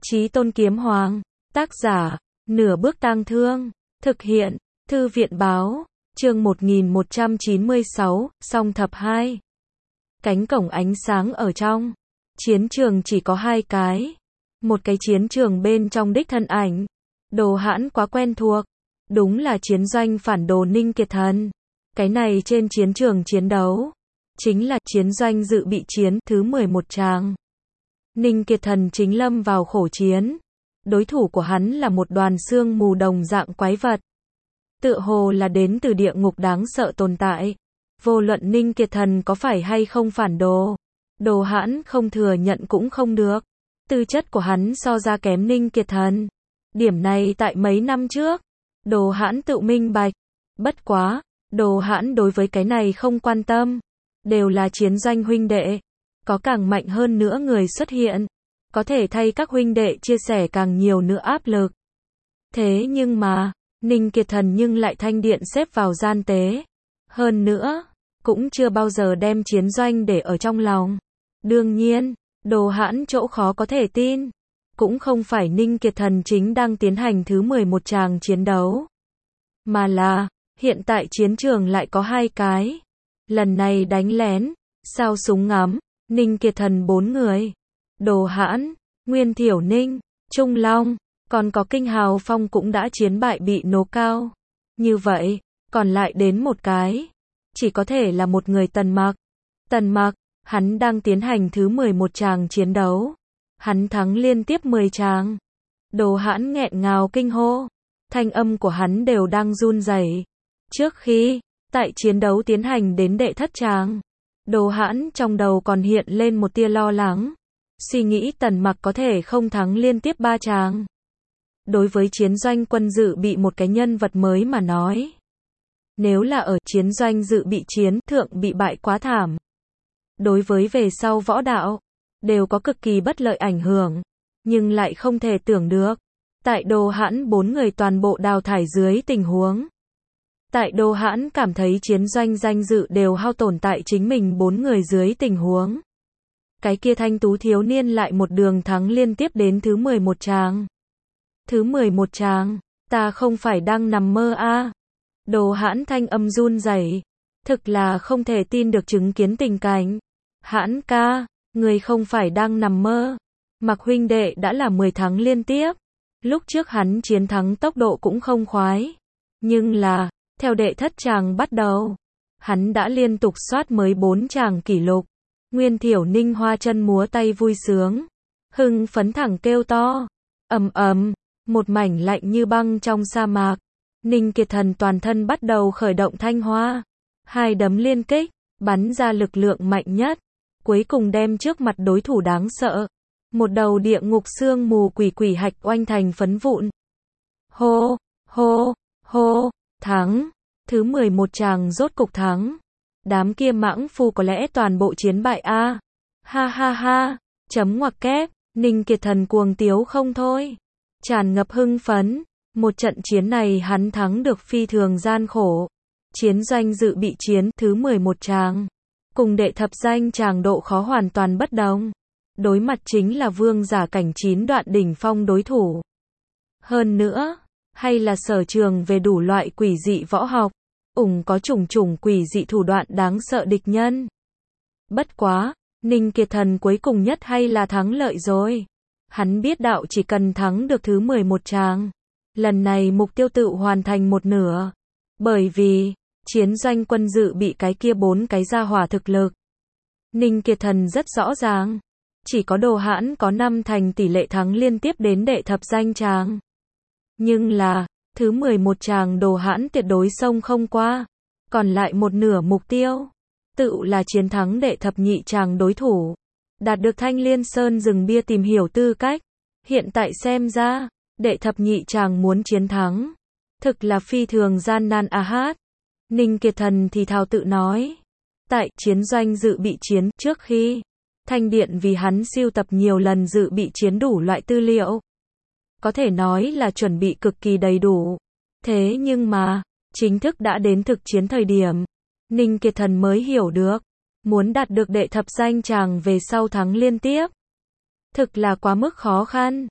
Chí Tôn Kiếm Hoàng, tác giả, Nửa Bước Tang Thương, thực hiện, Thư viện Báo, chương 1196, Song Thập 2. Cánh cổng ánh sáng ở trong chiến trường chỉ có hai cái. Một cái chiến trường bên trong đích thân ảnh. Đồ Hãn quá quen thuộc. Đúng là chiến doanh phản đồ Ninh Kiệt Thần. Cái này trên chiến trường chiến đấu. Chính là chiến doanh dự bị chiến thứ 11 tràng. Ninh Kiệt Thần chính lâm vào khổ chiến. Đối thủ của hắn là một đoàn sương mù đồng dạng quái vật. Tựa hồ là đến từ địa ngục đáng sợ tồn tại. Vô luận Ninh Kiệt Thần có phải hay không phản đồ. Đồ Hãn không thừa nhận cũng không được. Tư chất của hắn so ra kém Ninh Kiệt Thần. Điểm này tại mấy năm trước. Đồ Hãn tự minh bạch. Bất quá, Đồ Hãn đối với cái này không quan tâm. Đều là chiến doanh huynh đệ. Có càng mạnh hơn nữa người xuất hiện. Có thể thay các huynh đệ chia sẻ càng nhiều nữa áp lực. Thế nhưng mà, Ninh Kiệt Thần nhưng lại thanh điện xếp vào gian tế. Hơn nữa, cũng chưa bao giờ đem chiến doanh để ở trong lòng. Đương nhiên, Đồ Hãn chỗ khó có thể tin. Cũng không phải Ninh Kiệt Thần chính đang tiến hành thứ 11 tràng chiến đấu. Mà là, hiện tại chiến trường lại có hai cái. Lần này đánh lén, sao súng ngắm, Ninh Kiệt Thần 4 người. Đồ Hãn, Nguyên Thiểu Ninh, Trung Long, còn có Kinh Hào Phong cũng đã chiến bại bị nổ cao. Như vậy, còn lại đến một cái. Chỉ có thể là một người Tần Mặc. Tần Mặc, hắn đang tiến hành thứ 11 tràng chiến đấu. Hắn thắng liên tiếp 10 tràng. Đồ Hãn nghẹn ngào kinh hô. Thanh âm của hắn đều đang run rẩy. Trước khi, tại chiến đấu tiến hành đến đệ thất tràng, Đồ Hãn trong đầu còn hiện lên một tia lo lắng. Suy nghĩ Tần Mặc có thể không thắng liên tiếp 3 tràng. Đối với chiến doanh quân dự bị một cái nhân vật mới mà nói. Nếu là ở chiến doanh dự bị chiến thượng bị bại quá thảm. Đối với về sau võ đạo, đều có cực kỳ bất lợi ảnh hưởng. Nhưng lại không thể tưởng được. Tại Đồ Hãn 4 người toàn bộ đào thải dưới tình huống. Tại Đồ Hãn cảm thấy chiến doanh danh dự đều hao tổn tại chính mình 4 người dưới tình huống. Cái kia thanh tú thiếu niên lại một đường thắng liên tiếp đến thứ 11 tràng. Thứ 11 tràng, ta không phải đang nằm mơ a. Đồ Hãn thanh âm run rẩy, thực là không thể tin được chứng kiến tình cảnh. Hãn ca, người không phải đang nằm mơ. Mặc huynh đệ đã là 10 thắng liên tiếp. Lúc trước hắn chiến thắng tốc độ cũng không khoái. Nhưng là, theo đệ thất tràng bắt đầu, hắn đã liên tục soát mới 4 tràng kỷ lục. Nguyên Thiểu Ninh hoa chân múa tay vui sướng. Hưng phấn thẳng kêu to. Ầm ầm, một mảnh lạnh như băng trong sa mạc. Ninh Kiệt Thần toàn thân bắt đầu khởi động thanh hoa. Hai đấm liên kích, bắn ra lực lượng mạnh nhất. Cuối cùng đem trước mặt đối thủ đáng sợ. Một đầu địa ngục sương mù quỷ quỷ hạch oanh thành phấn vụn. Hô, hô, hô, thắng. Thứ 11 tràng rốt cục thắng. Đám kia mãng phu có lẽ toàn bộ chiến bại a. Ha ha ha, chấm ngoặc kép, Ninh Kiệt Thần cuồng tiếu không thôi. Tràn ngập hưng phấn, một trận chiến này hắn thắng được phi thường gian khổ. Chiến doanh dự bị chiến thứ 11 tràng. Cùng đệ thập danh tràng độ khó hoàn toàn bất đồng. Đối mặt chính là vương giả cảnh 9 đoạn đỉnh phong đối thủ. Hơn nữa, hay là sở trường về đủ loại quỷ dị võ học. Có trùng trùng quỷ dị thủ đoạn đáng sợ địch nhân. Bất quá, Ninh Kiệt Thần cuối cùng nhất hay là thắng lợi rồi. Hắn biết đạo chỉ cần thắng được thứ 11 tràng. Lần này mục tiêu tự hoàn thành một nửa. Bởi vì, chiến doanh quân dự bị cái kia 4 cái gia hỏa thực lực. Ninh Kiệt Thần rất rõ ràng. Chỉ có Đồ Hãn có 5 thành tỷ lệ thắng liên tiếp đến đệ thập danh tràng. Nhưng là, thứ 11 tràng Đồ Hãn tuyệt đối xông không qua. Còn lại một nửa mục tiêu. Tự là chiến thắng đệ thập nhị tràng đối thủ. Đạt được Thanh Liên Sơn rừng bia tìm hiểu tư cách. Hiện tại xem ra, đệ thập nhị tràng muốn chiến thắng. Thực là phi thường gian nan a hát. Ninh Kiệt Thần thì thào tự nói. Tại chiến doanh dự bị chiến trước khi, Thanh Điện vì hắn siêu tập nhiều lần dự bị chiến đủ loại tư liệu. Có thể nói là chuẩn bị cực kỳ đầy đủ. Thế nhưng mà, chính thức đã đến thực chiến thời điểm. Ninh Kiệt Thần mới hiểu được. Muốn đạt được đệ thập danh tràng về sau thắng liên tiếp. Thực là quá mức khó khăn.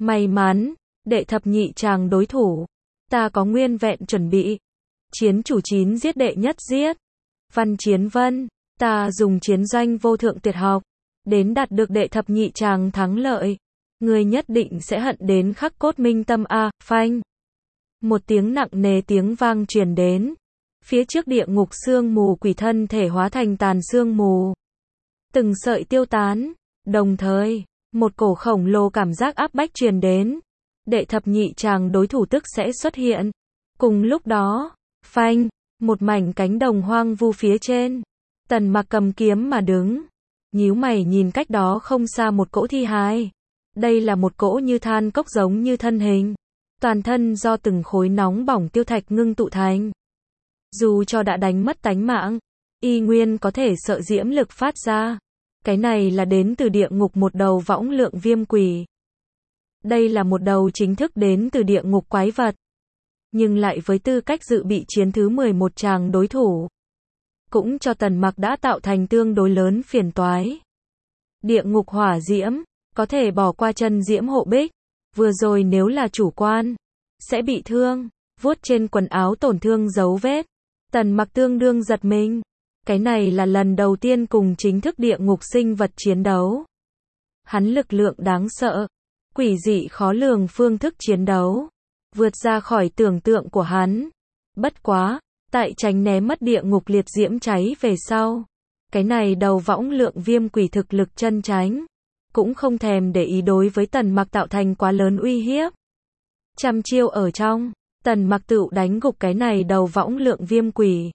May mắn, đệ thập nhị chàng đối thủ. Ta có nguyên vẹn chuẩn bị. Chiến chủ 9 giết đệ nhất giết. Văn Chiến Vân, ta dùng chiến doanh vô thượng tuyệt học. Đến đạt được đệ thập nhị chàng thắng lợi. Ngươi nhất định sẽ hận đến khắc cốt minh tâm a, phanh. Một tiếng nặng nề tiếng vang truyền đến. Phía trước địa ngục sương mù quỷ thân thể hóa thành tàn sương mù. Từng sợi tiêu tán. Đồng thời, một cổ khổng lồ cảm giác áp bách truyền đến. Đệ thập nhị chàng đối thủ tức sẽ xuất hiện. Cùng lúc đó, phanh, một mảnh cánh đồng hoang vu phía trên. Tần Mặc cầm kiếm mà đứng. Nhíu mày nhìn cách đó không xa một cỗ thi hài. Đây là một cỗ như than cốc giống như thân hình. Toàn thân do từng khối nóng bỏng tiêu thạch ngưng tụ thành. Dù cho đã đánh mất tánh mạng, y nguyên có thể sợ diễm lực phát ra. Cái này là đến từ địa ngục một đầu võng lượng viêm quỷ. Đây là một đầu chính thức đến từ địa ngục quái vật. Nhưng lại với tư cách dự bị chiến thứ 11 chàng đối thủ. Cũng cho Tần Mặc đã tạo thành tương đối lớn phiền toái. Địa ngục hỏa diễm, có thể bỏ qua chân diễm hộ bích. Vừa rồi nếu là chủ quan, sẽ bị thương, vuốt trên quần áo tổn thương dấu vết. Tần Mặc tương đương giật mình. Cái này là lần đầu tiên cùng chính thức địa ngục sinh vật chiến đấu. Hắn lực lượng đáng sợ, quỷ dị khó lường phương thức chiến đấu, vượt ra khỏi tưởng tượng của hắn. Bất quá, tại tránh né mất địa ngục liệt diễm cháy về sau, cái này đầu võng lượng viêm quỷ thực lực chân tránh, cũng không thèm để ý đối với Tần Mặc tạo thành quá lớn uy hiếp. Trăm chiêu ở trong, Tần Mặc tự đánh gục cái này đầu võng lượng viêm quỷ.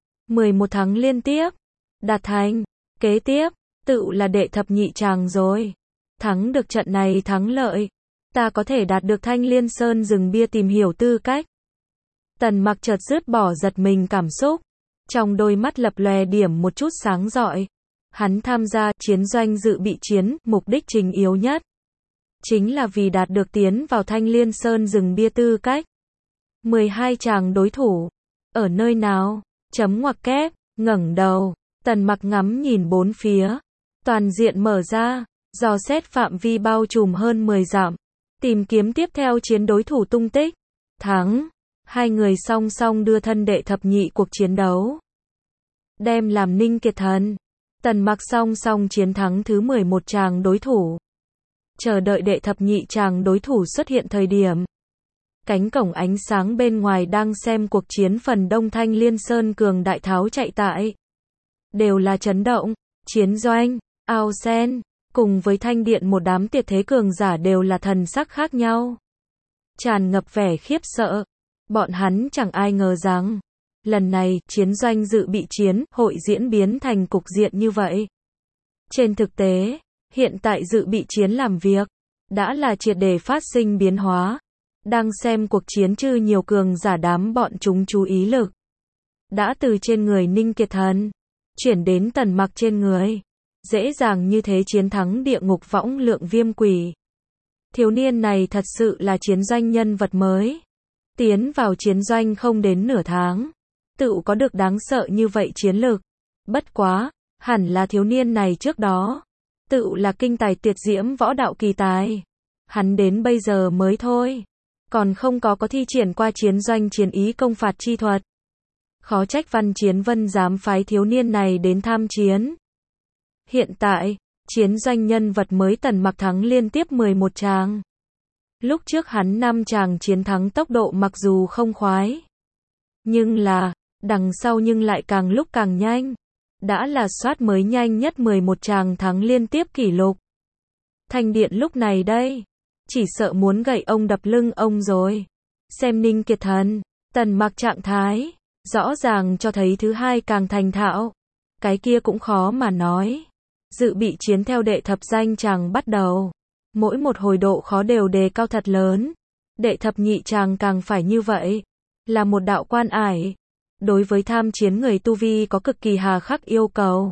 11 thắng liên tiếp, đạt thành, kế tiếp, tự là đệ thập nhị chàng rồi. Thắng được trận này thắng lợi, ta có thể đạt được Thanh Liên Sơn rừng bia tìm hiểu tư cách. Tần Mặc chợt dứt bỏ giật mình cảm xúc, trong đôi mắt lập lòe điểm một chút sáng rọi. Hắn tham gia chiến doanh dự bị chiến, mục đích chính yếu nhất chính là vì đạt được tiến vào Thanh Liên Sơn rừng bia tư cách. 12 chàng đối thủ, ở nơi nào? Chấm ngoặc kép, ngẩng đầu, Tần Mặc ngắm nhìn bốn phía, toàn diện mở ra, dò xét phạm vi bao trùm hơn 10 dặm, tìm kiếm tiếp theo chiến đối thủ tung tích. Thắng, hai người song song đưa thân đệ thập nhị cuộc chiến đấu. Đem làm Ninh Kiệt Thần, Tần Mặc song song chiến thắng thứ 11 chàng đối thủ. Chờ đợi đệ thập nhị chàng đối thủ xuất hiện thời điểm. Cánh cổng ánh sáng bên ngoài đang xem cuộc chiến phần đông Thanh Liên Sơn cường đại tháo chạy tại. Đều là chấn động, chiến doanh, ao sen, cùng với thanh điện một đám tuyệt thế cường giả đều là thần sắc khác nhau. Tràn ngập vẻ khiếp sợ. Bọn hắn chẳng ai ngờ rằng, lần này, chiến doanh dự bị chiến, hội diễn biến thành cục diện như vậy. Trên thực tế, hiện tại dự bị chiến làm việc, đã là triệt để phát sinh biến hóa. Đang xem cuộc chiến chư nhiều cường giả đám bọn chúng chú ý lực. Đã từ trên người Ninh Kiệt Thần, chuyển đến Tần Mặc trên người. Dễ dàng như thế chiến thắng địa ngục võng lượng viêm quỷ. Thiếu niên này thật sự là chiến doanh nhân vật mới. Tiến vào chiến doanh không đến nửa tháng. Tự có được đáng sợ như vậy chiến lực. Bất quá, hẳn là thiếu niên này trước đó. Tự là kinh tài tuyệt diễm võ đạo kỳ tài. Hắn đến bây giờ mới thôi. Còn không có thi triển qua chiến doanh chiến ý công phạt chi thuật. Khó trách Văn Chiến Vân dám phái thiếu niên này đến tham chiến. Hiện tại, chiến doanh nhân vật mới Tần Mặc thắng liên tiếp 11 chàng. Lúc trước hắn 5 chàng chiến thắng tốc độ mặc dù không khoái. Nhưng là, đằng sau nhưng lại càng lúc càng nhanh. Đã là soát mới nhanh nhất 11 chàng thắng liên tiếp kỷ lục. Thanh điện lúc này đây, chỉ sợ muốn gậy ông đập lưng ông rồi. Xem Ninh Kiệt Thần, Tần Mặc trạng thái, rõ ràng cho thấy thứ hai càng thành thạo. Cái kia cũng khó mà nói. Dự bị chiến theo đệ thập danh chàng bắt đầu. Mỗi một hồi độ khó đều đề cao thật lớn. Đệ thập nhị chàng càng phải như vậy. Là một đạo quan ải. Đối với tham chiến người tu vi có cực kỳ hà khắc yêu cầu.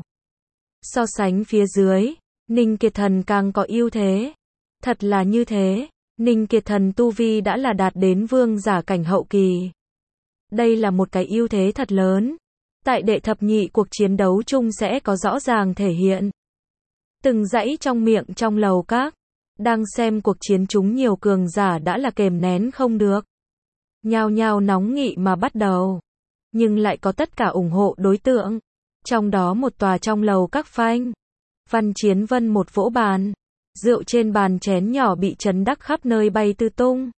So sánh phía dưới, Ninh Kiệt Thần càng có ưu thế. Thật là như thế, Ninh Kiệt Thần tu vi đã là đạt đến vương giả cảnh hậu kỳ. Đây là một cái ưu thế thật lớn. Tại đệ thập nhị cuộc chiến đấu chung sẽ có rõ ràng thể hiện. Từng dãy trong miệng trong lầu các, Đang xem cuộc chiến chúng nhiều cường giả đã là kềm nén không được. Nhao nhao nóng nghị mà bắt đầu. Nhưng lại có tất cả ủng hộ đối tượng. Trong đó một tòa trong lầu các phanh. Văn Chiến Vân một vỗ bàn. Rượu trên bàn chén nhỏ bị chấn đắc khắp nơi bay tứ tung.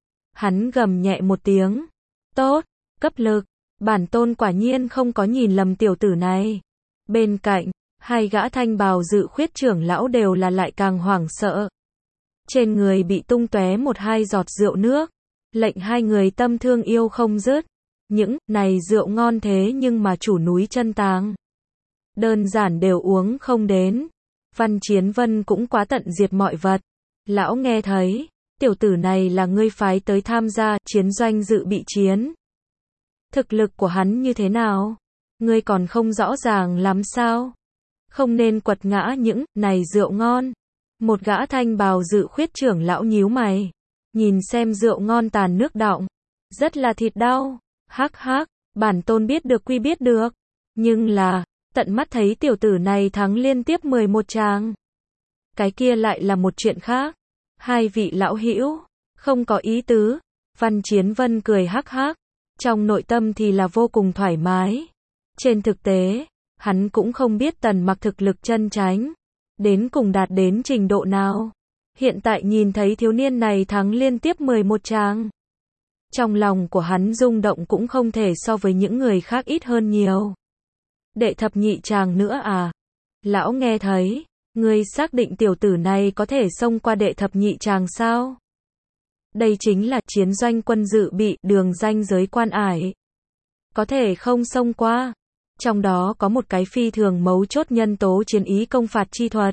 Hắn gầm nhẹ một tiếng. Tốt, cấp lực. Bản tôn quả nhiên không có nhìn lầm tiểu tử này. Bên cạnh, hai gã thanh bào dự khuyết trưởng lão đều là lại càng hoảng sợ. Trên người bị tung tóe một hai giọt rượu nước. Lệnh hai người tâm thương yêu không dứt. Những này rượu ngon thế nhưng mà chủ núi chân tàng. Đơn giản đều uống không đến. Văn Chiến Vân cũng quá tận diệt mọi vật. Lão nghe thấy, tiểu tử này là ngươi phái tới tham gia chiến doanh dự bị chiến. Thực lực của hắn như thế nào? Ngươi còn không rõ ràng lắm sao? Không nên quật ngã những này rượu ngon. Một gã thanh bào dự khuyết trưởng lão nhíu mày. Nhìn xem rượu ngon tàn nước đọng. Rất là thịt đau. Hắc hắc, bản tôn biết được quy biết được. Nhưng là, tận mắt thấy tiểu tử này thắng liên tiếp 11 tràng. Cái kia lại là một chuyện khác. Hai vị lão hữu, không có ý tứ. Văn Chiến Vân cười hắc hắc. Trong nội tâm thì là vô cùng thoải mái. Trên thực tế, hắn cũng không biết Tần Mặc thực lực chân chánh. Đến cùng đạt đến trình độ nào. Hiện tại nhìn thấy thiếu niên này thắng liên tiếp 11 tràng. Trong lòng của hắn rung động cũng không thể so với những người khác ít hơn nhiều. Đệ thập nhị tràng nữa à? Lão nghe thấy, ngươi xác định tiểu tử này có thể xông qua đệ thập nhị tràng sao? Đây chính là chiến doanh quân dự bị, đường ranh giới quan ải. Có thể không xông qua. Trong đó có một cái phi thường mấu chốt nhân tố chiến ý công phạt chi thuật.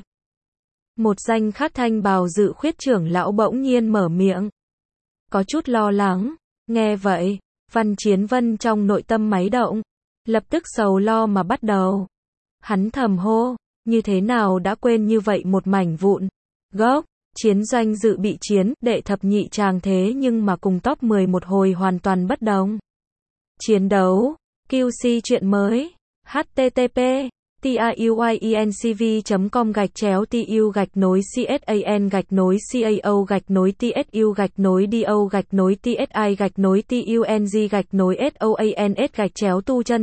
Một danh khác thanh bào dự khuyết trưởng lão bỗng nhiên mở miệng. Có chút lo lắng. Nghe vậy, Văn Chiến Vân trong nội tâm máy động. Lập tức sầu lo mà bắt đầu. Hắn thầm hô, như thế nào đã quên như vậy một mảnh vụn. Gốc, chiến doanh dự bị chiến, đệ thập nhị tràng thế nhưng mà cùng top 11 hồi hoàn toàn bất đồng. Chiến đấu, QC chuyện mới, http tiuy.cau-tsu-do-tsi-tung-tung-g-tung-g-tung-g-tung-g-tung-g-tung-g-tung-g-tung-g-tung-g-tung-g-tung-g-tung-g.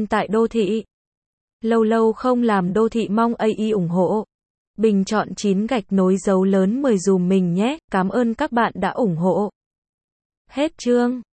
Lâu lâu không làm đô thị mong AI ủng hộ. Bình chọn 9 gạch nối dấu lớn 10 dùm mình nhé. Cảm ơn các bạn đã ủng hộ. Hết chương.